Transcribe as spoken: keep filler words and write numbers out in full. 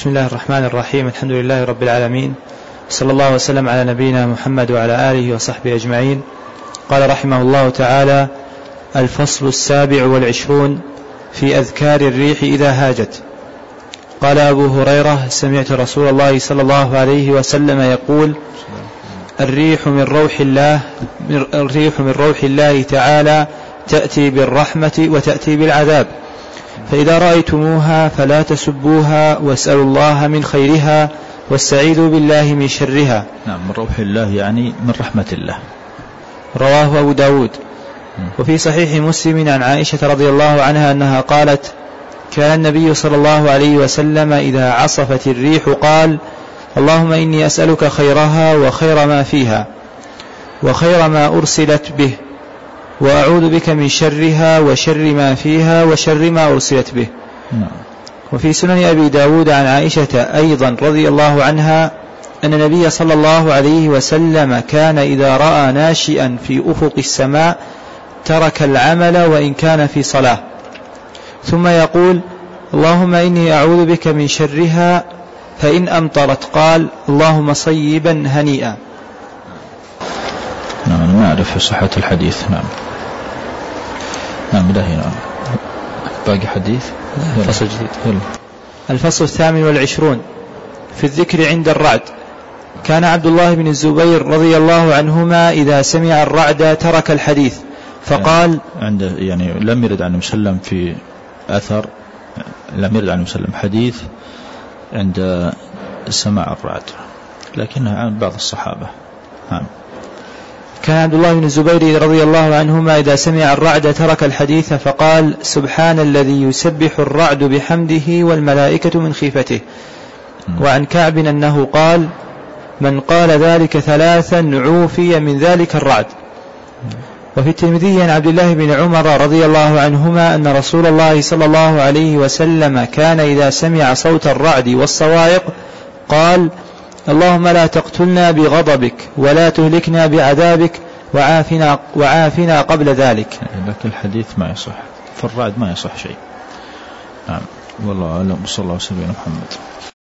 بسم الله الرحمن الرحيم. الحمد لله رب العالمين، صلى الله وسلم على نبينا محمد وعلى آله وصحبه أجمعين. قال رحمه الله تعالى: الفصل السابع والعشرون في أذكار الريح إذا هاجت. قال أبو هريرة: سمعت رسول الله صلى الله عليه وسلم يقول: الريح من روح الله الريح من روح الله تعالى تأتي بالرحمة وتأتي بالعذاب، فإذا رأيتموها فلا تسبوها، واسألوا الله من خيرها، واستعيذوا بالله من شرها. نعم، من روح الله يعني من رحمة الله. رواه أبو داود. وفي صحيح مسلم عن عائشة رضي الله عنها أنها قالت: كان النبي صلى الله عليه وسلم إذا عصفت الريح قال: اللهم إني أسألك خيرها وخير ما فيها وخير ما أرسلت به، وأعوذ بك من شرها وشر ما فيها وشر ما أرسلت به. وفي سنن أبي داود عن عائشة أيضا رضي الله عنها أن النبي صلى الله عليه وسلم كان إذا رأى ناشئا في أفق السماء ترك العمل وإن كان في صلاة، ثم يقول: اللهم إني أعوذ بك من شرها، فإن أمطرت قال: اللهم صيبا هنيئا. نعم، نعرف صحة الحديث. نعم نعم لا هنا باقي حديث. فصل جديد. الفصل الثامن والعشرون في الذكر عند الرعد. كان عبد الله بن الزبير رضي الله عنهما إذا سمع الرعد ترك الحديث فقال عند يعني لم يرد عن مسلم في أثر لم يرد عن مسلم حديث عند سماع الرعد، لكنها عن بعض الصحابة. نعم. كان عبد الله بن الزبير رضي الله عنهما إذا سمع الرعد ترك الحديث فقال: سبحان الذي يسبح الرعد بحمده والملائكة من خيفته. وعن كعب أنه قال: من قال ذلك ثلاثا عوفي من ذلك الرعد. وفي الترمذي عن عبد الله بن عمر رضي الله عنهما أن رسول الله صلى الله عليه وسلم كان إذا سمع صوت الرعد والصواعق قال: اللهم لا تقتلنا بغضبك ولا تهلكنا بعذابك وعافنا, وعافنا قبل ذلك. لكن الحديث ما يصح، فالرعد ما يصح شيء. نعم، والله أعلم. صلى الله عليه وسلم محمد.